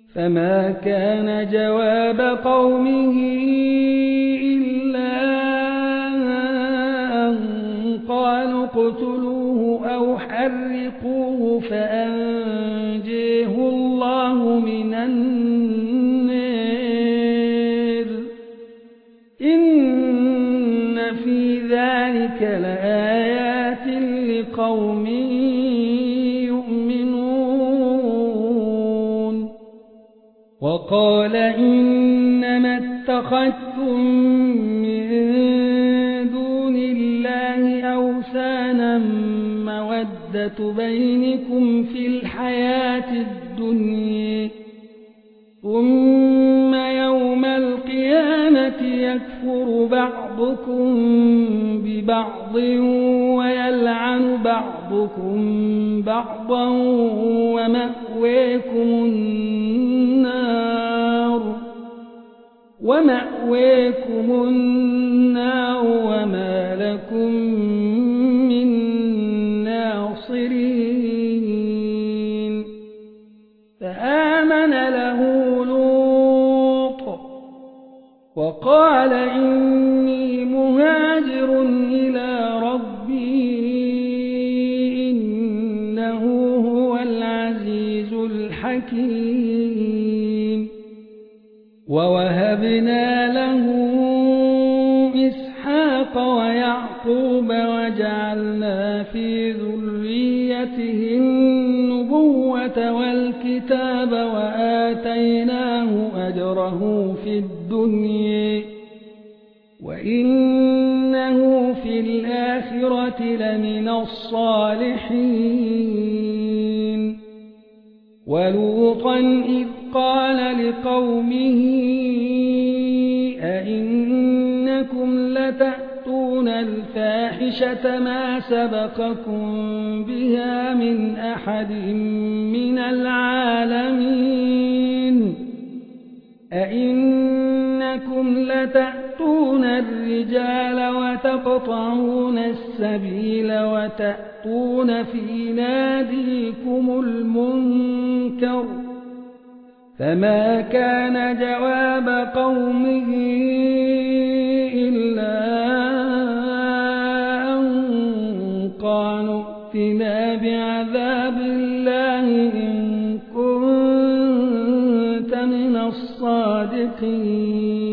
فما كان جواب قومه إلا أن قالوا اقتلوه أو حرقوه فأنجيه الله من النار إن في ذلك لآيات لقوم يؤمنون. وقال إنما اتخذتم من دون الله أوثانا مودة بينكم في الحياة الدنيا ثم يوم القيامة يكفر بعضكم ببعض ويلعن بعضكم بعضا ومأويكم النار وما لكم من ناصرين. فآمن له لوط وقال إني مهاجر إلى ربي إنه هو العزيز الحكيم. ووهبنا له إسحاق ويعقوب وجعلنا في ذريته النبوة والكتاب وآتيناه أجره في الدنيا وإنه في الآخرة لمن الصالحين. ولوطا إذ قال لقومه أئنكم لتأتون الفاحشة ما سبقكم بها من أحد من العالمين أئنكم لتأتون الرجال وتقطعون السبيل وتأتون في ناديكم المنكر. فما كان جواب قومه إلا أن قالوا ائتنا بعذاب الله إن كنت من الصادقين.